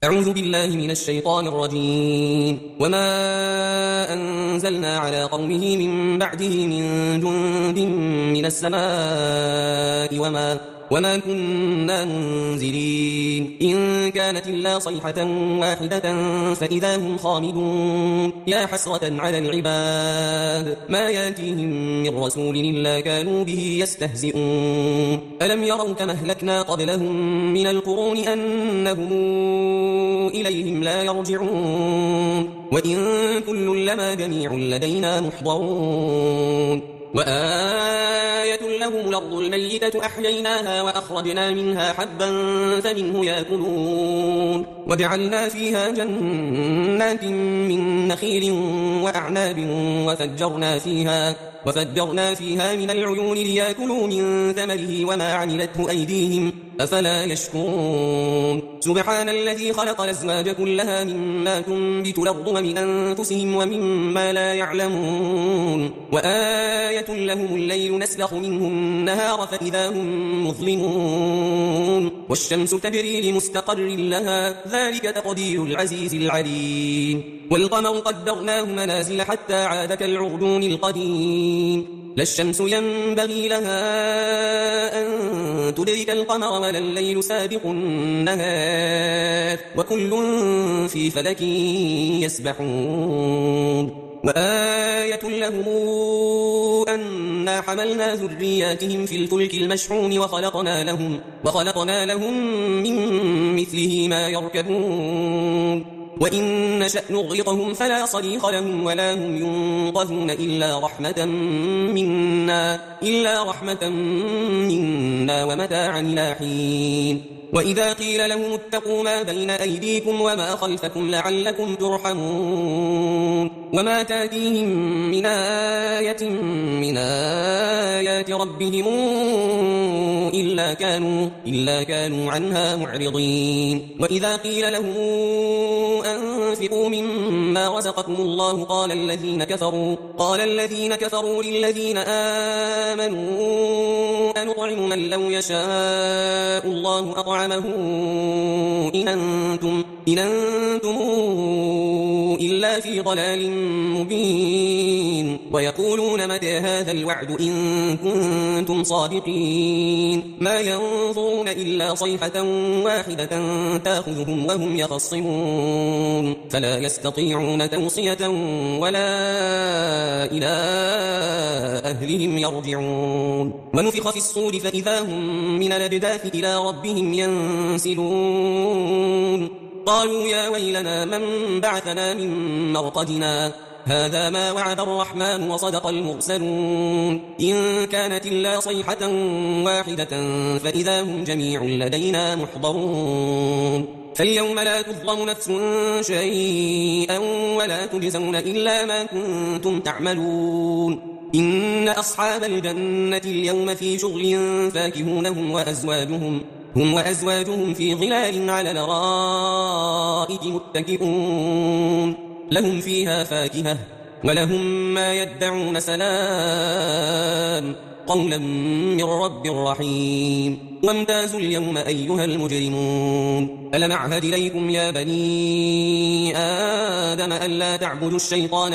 أعوذ بالله من الشيطان الرجيم. وما أنزلنا على قومه من بعده من جند من السماء وما كنا منزلين إن كانت إلا صيحة واحدة فإذا هم خامدون. يا حسرة على العباد ما ياتيهم من رسول إلا كانوا به يستهزئون. ألم يروا كما أهلكنا قبلهم من القرون أنهم إليهم لا يرجعون وإن كل لما جميع لدينا محضرون. وآية لهم الأرض الميتة أحييناها وأخرجنا منها حبا فمنه يأكلون وجعلنا فيها جنات من نخيل وأعناب وفجرنا فيها من العيون ليأكلوا من ثمره وما عملته أيديهم أفلا يشكرون. سبحان الذي خلق الأزواج كلها مما تنبت الأرض ومن أنفسهم ومما لا يعلمون. وآية لهم الليل نسلخ منه النهار فإذا هم مظلمون. والشمس تجري لمستقر لها ذلك تقدير العزيز العليم. والقمر قدرناه منازل حتى عاد كالعرجون القديم. لا الشمس ينبغي لها أن تدرك القمر ولا الليل سابق النهار وكل في فلك يسبحون. وآية لهم أنا حملنا ذرياتهم في الفلك المشحون وخلقنا لهم من مثله ما يركبون. وإن نشأ نغرقهم فلا صريخ لهم ولا هم ينقذون إلا رحمة منا ومتاعا إلى حين. وإذا قيل لهم اتقوا ما بين أيديكم وما خلفكم لعلكم ترحمون. وما تاتيهم من آية من آيات ربهم إلا كانوا عنها معرضين. وإذا قيل لهم أنفقوا مما رزقكم الله قال الذين كفروا للذين آمنوا أنطعم من لو يشاء الله أطعمه إن أنتم إلا في ضلال مبين. ويقولون متى هذا الوعد إن كنتم صادقين. ما ينظرون إلا صيحة واحدة تأخذهم وهم يخصمون فلا يستطيعون توصية ولا إلى أهلهم يرجعون. ونفخ في الصور فإذا هم من الأجداث إلى ربهم ينسلون. قالوا يا ويلنا من بعثنا من مرقدنا هذا ما وعد الرحمن وصدق المرسلون. إن كانت إلا صيحة واحدة فإذا هم جميع لدينا محضرون. فاليوم لا تظلم نفس شيئا ولا تجزون إلا ما كنتم تعملون. إن أصحاب الجنة اليوم في شغل فاكهون هم وأزواجهم في ظلال على الأرائك متكئون. لهم فيها فاكهة ولهم ما يدعون سلام قولا من رب رحيم. وامتازوا اليوم أيها المجرمون. ألم أعهد إليكم يا بني آدم ألا تعبدوا الشيطان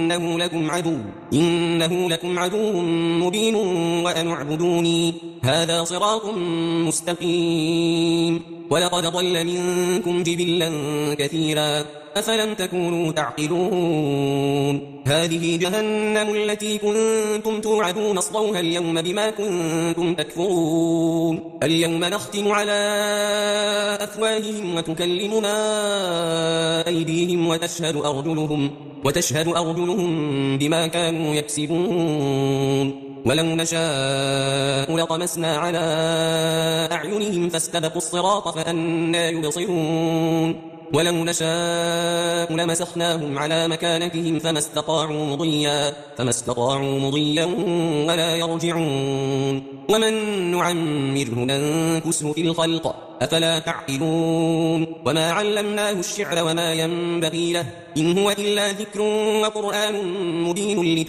إنه لكم عدو مبين وأن اعبدوني هذا صراط مستقيم. ولقد ضل منكم جبلا كثيرا أفلم تكونوا تعقلون. هذه جهنم التي كنتم توعدون اصلوها اليوم بما كنتم تكفرون. اليوم نختم على أفواههم وتكلمنا أيديهم وتشهد أرجلهم بما كانوا يكسبون. ولو نشاء لطمسنا على أعينهم فاستبقوا الصراط فأنى يبصرون. ولو نشاء لمسخناهم على مكانتهم فما استطاعوا مضيا ولا يرجعون. ومن نعمره ننكسه في الخلق أفلا تعقلون. وما علمناه الشعر وما ينبغي له إن هو إلا ذكر وقرآن مبين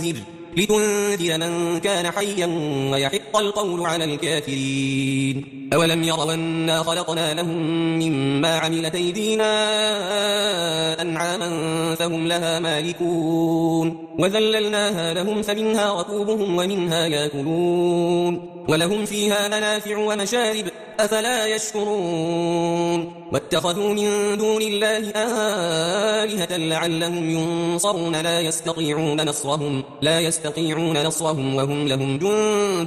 لتنذر من كان حيا ويحق القول على الكافرين. أولم يروا أنا خلقنا لهم مما عملت أيدينا أنعاما فهم لها مالكون وذللناها لهم فمنها ركوبهم ومنها يأكلون ولهم فيها منافع ومشارب أفلا يشكرون واتخذوا من دون الله آلهة لعلهم ينصرون لا يستطيعون نصرهم وهم لهم جند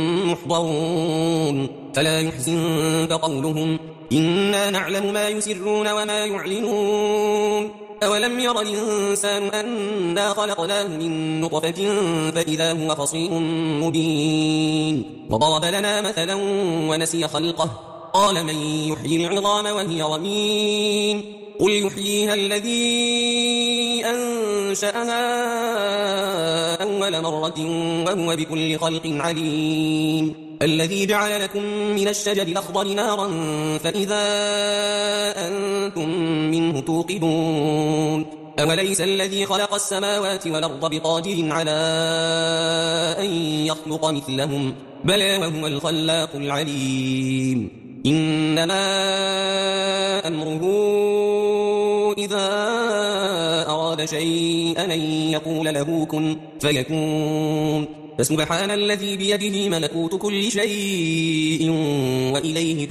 محضرون فلا يحزنك قولهم إنا نعلم ما يسرون وما يعلنون أولم ير الإنسان أنا خلقناه من نطفة فإذا هو خصيم مبين وضرب لنا مثلا ونسي خلقه قال من يحيي العظام وهي رميم قل يحييها الذي أنشأها أول مرة وهو بكل خلق عليم الذي جعل لكم من الشجر الأخضر نارا فإذا أنتم منه توقدون أوليس الذي خلق السماوات والأرض بقادر على أن يخلق مثلهم بلى وهو الخلاق العليم إنما أمره إذا أراد شيئا أن يقول له كن فيكون فسبحان الذي بيده ملكوت كل شيء وإليه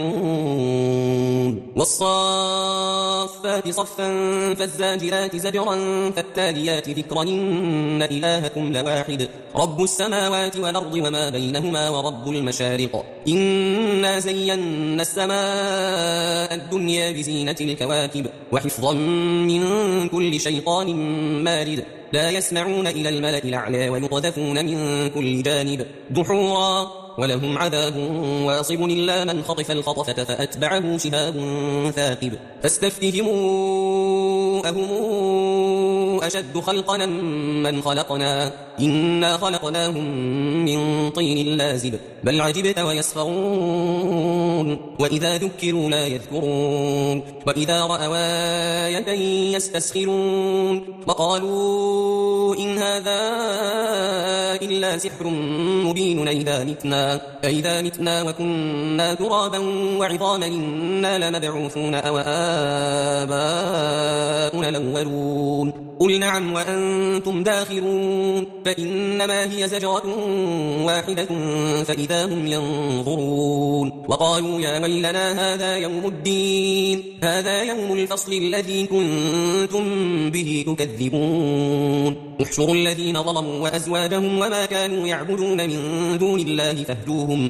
ترجعون والصافات صفا فالزاجرات زجرا فالتاليات ذكرا إن إلهكم لواحد رب السماوات والأرض وما بينهما ورب المشارق إنا زينا السماء الدنيا بزينة الكواكب وحفظا من كل شيطان مارد لا يسمعون إلى الملأ الأعلى ويقذفون من كل جانب دحورا ولهم عذاب واصب إلا من خطف الخطفة فأتبعه شهاب ثاقب فاستفتهموا أهم أشد خلقنا من خلقنا إنا خلقناهم من طين لازب بل عجبت ويسخرون وإذا ذكروا لا يذكرون وإذا رأوا آية يستسخرون وقالوا إن هذا إلا سحر مبين أئذا متنا وكنا ترابا وعظاما إنا لمبعوثون أو آباؤنا الأولون قل نعم وأنتم داخرون فإنما هي زجرة واحدة فإذا هم ينظرون وقالوا يا ويلنا هذا يوم الدين هذا يوم الفصل الذي كنتم به تكذبون احشروا الذين ظلموا وأزواجهم وما كانوا يعبدون من دون الله فاهدوهم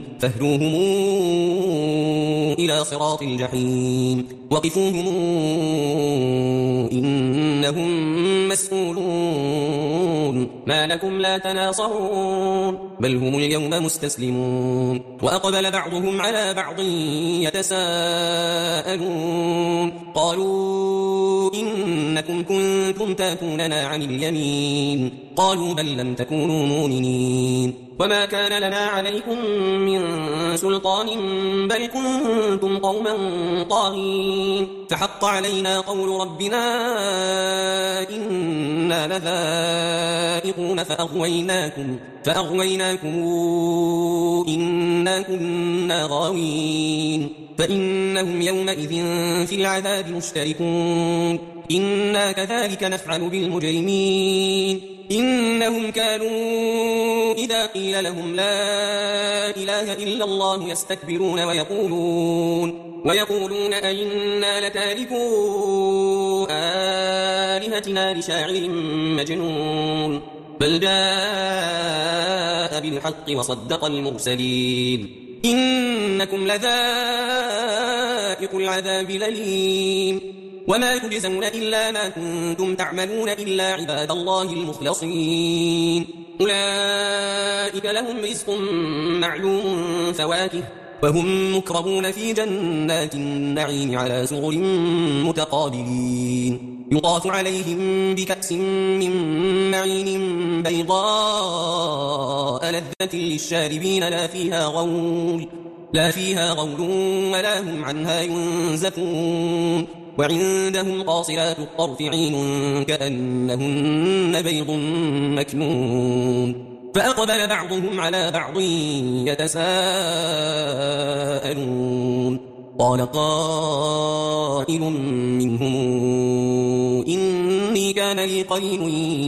إلى صراط الجحيم وقفوهم إنهم مسؤولون ما لكم لا تناصرون بل هم اليوم مستسلمون وأقبل بعضهم على بعض يتساءلون قالوا إنكم كنتم تأتوننا عن اليمين قالوا بل لم تكونوا مؤمنين وما كان لنا عليكم من سلطان بل كنتم قوما طاغين فحق علينا قول ربنا إنا لذائقون فأغويناكم إنا كنا غاوين فإنهم يومئذ في العذاب مشتركون إنا كذلك نفعل بالمجرمين إنهم كانوا إذا قيل لهم لا إله إلا الله يستكبرون ويقولون أئنا لتاركو آلهتنا لشاعر مجنون بل جاء بالحق وصدق المرسلين إنكم لذائق العذاب الأليم وما تجزون إلا ما كنتم تعملون إلا عباد الله المخلصين أولئك لهم رزق معلوم فواكه وهم مكرمون في جنات النعيم على سرر متقابلين يطاف عليهم بكأس من معين بيضاء لذة للشاربين لا فيها غول ولا هم عنها ينزفون وعندهم قاصرات الطرف عين كأنهن بيض مكنون فأقبل بعضهم على بعض يتساءلون قال قائل منهم إني كان لي قرين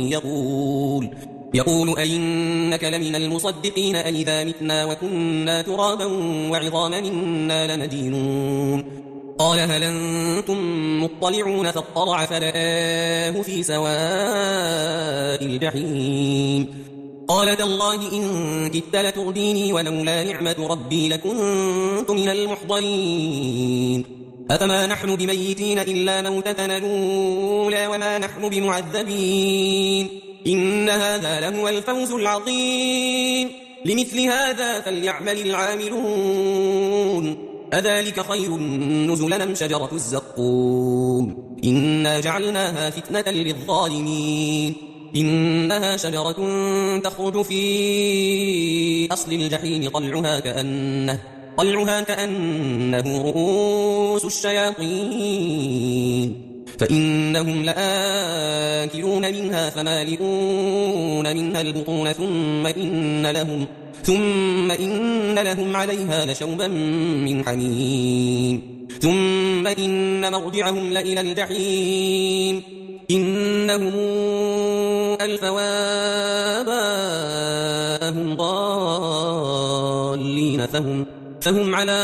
يقول أئنك لمن المصدقين أئذا متنا وكنا ترابا وعظاما إنا لمدينون قال هل أنتم مطلعون فاطلع فرآه في سواء الجحيم قال تالله إن كدت لترديني ولولا نعمة ربي لكنت من المحضرين أفما نحن بميتين إلا موتتنا الأولى وما نحن بمعذبين إن هذا لهو الفوز العظيم لمثل هذا فليعمل العاملون أذلك خير نزلا أم شجرة الزقوم إنا جعلناها فتنة للظالمين إنها شجرة تخرج في أصل الجحيم طلعها كأنه رؤوس الشياطين فإنهم لآكلون منها فمالئون منها البطون ثم إن لهم عليها لشوبا من حميم ثم إن مرجعهم لإلى الجحيم إنهم ألفوا آباءهم ضالين فهم على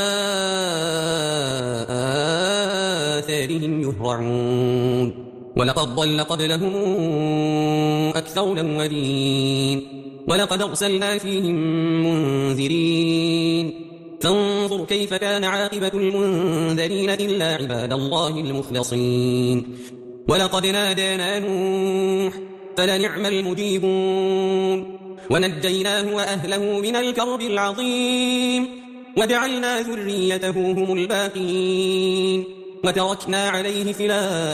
آثارهم يهرعون ولقد ضل قبلهم أكثر الأولين ولقد أرسلنا فيهم منذرين فانظر كيف كان عاقبة المنذرين إلا عباد الله المخلصين ولقد نادانا نوح فلنعم المجيبون ونجيناه وأهله من الكرب العظيم وجعلنا ذريته هم الباقين وتركنا عليه في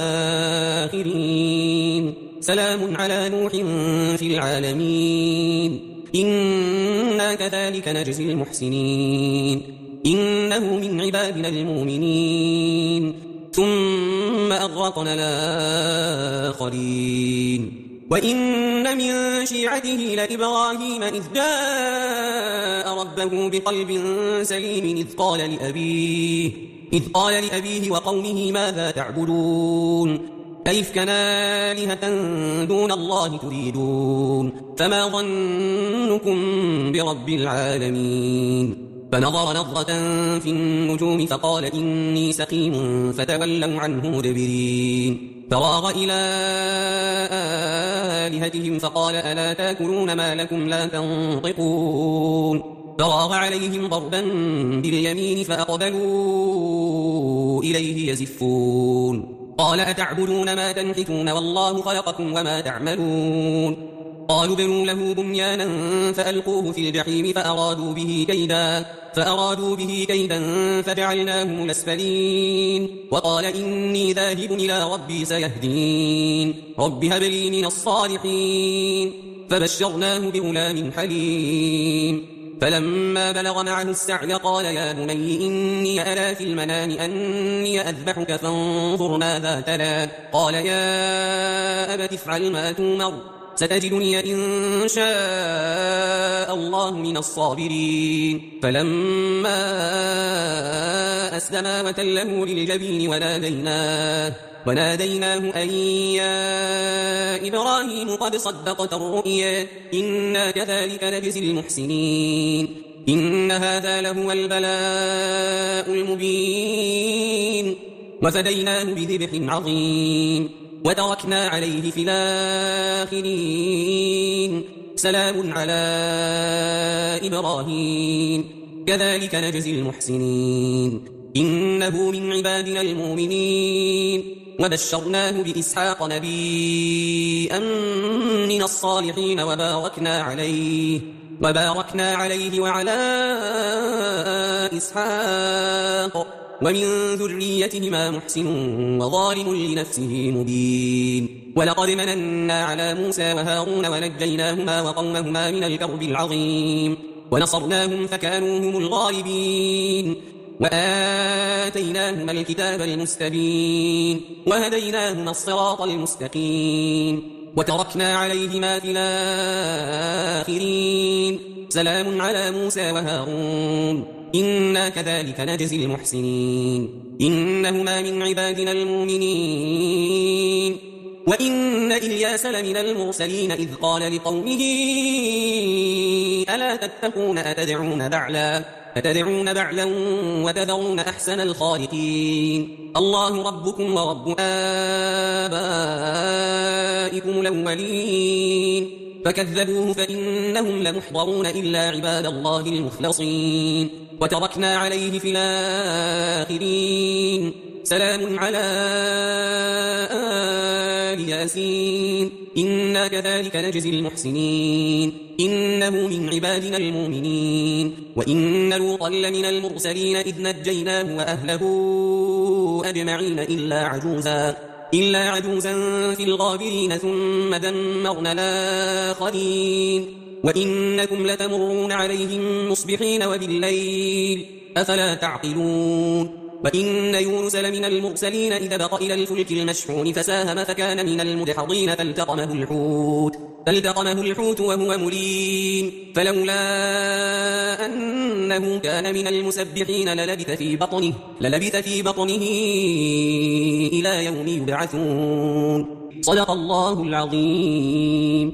الآخرين سلام على نوح في العالمين إنا كذلك نجزي المحسنين إنه من عبادنا المؤمنين ثم أغرقنا الآخرين وإن من شيعته لإبراهيم إذ جاء ربه بقلب سليم إذ قال لأبيه وقومه ماذا تعبدون أئفكا آلهة دون الله تريدون فما ظنكم برب العالمين فنظر نظرة في النجوم فقال إني سقيم فتولوا عنه مدبرين فراغ إلى آلهتهم فقال ألا تاكلون ما لكم لا تنطقون فراغ عليهم ضربا باليمين فأقبلوا إليه يزفون قال أتعبدون ما تنحتون والله خلقكم وما تعملون قالوا بنوا له بنيانا فألقوه في الجحيم فأرادوا به كيدا فجعلناهم الأسفلين وقال إني ذاهب إلى ربي سيهدين رب هب لي من الصالحين فبشرناه بغلام حليم فلما بلغ معه السعي قال يا بني إني أرى في المنام أني أذبحك فانظر ماذا ترى قال يا أبت افعل ما تؤمر ستجدني إن شاء الله من الصابرين فلما أسلما وتله للجبين وناديناه أن يا إبراهيم قد صدقت الرؤيا إنا كذلك نجزي المحسنين إن هذا لهو البلاء المبين وفديناه بذبح عظيم وتركنا عليه في الآخرين سلام على إبراهيم كذلك نجزي المحسنين إنه من عبادنا المؤمنين وبشرناه بإسحاق نبيا من الصالحين وباركنا عليه وعلى إسحاق ومن ذريتهما محسن وظالم لنفسه مبين ولقد مننا على موسى وهارون ونجيناهما وقومهما من الكرب العظيم ونصرناهم فكانوا هم الغالبين وآتيناهما الكتاب المستبين وهديناهما الصراط المستقيم وتركنا عليهما في الآخرين سلام على موسى وهارون إنا كذلك نجزي المحسنين إنهما من عبادنا المؤمنين وإن إلياس لمن المرسلين إذ قال لقومه ألا تتقون أتدعون بعلا وتذرون أحسن الخالقين الله ربكم ورب آبائكم الأولين فكذبوه فإنهم لمحضرون إلا عباد الله المخلصين وتركنا عليه في الآخرين سلام على آل ياسين إنا كذلك نجزي المحسنين إنه من عبادنا المؤمنين وإن لوطا لمن المرسلين إذ نجيناه وأهله أجمعين إلا عجوزا في الغابرين ثم دمرنا الآخرين وإنكم لتمرون عليهم مصبحين وبالليل أفلا تعقلون وإن يونس لمن المرسلين إذا بق إلى الفلك المشحون فساهم فكان من المدحضين فالتقمه الحوت وهو مليم فلولا أنه كان من المسبحين للبث في بطنه إلى يوم يبعثون صدق الله العظيم.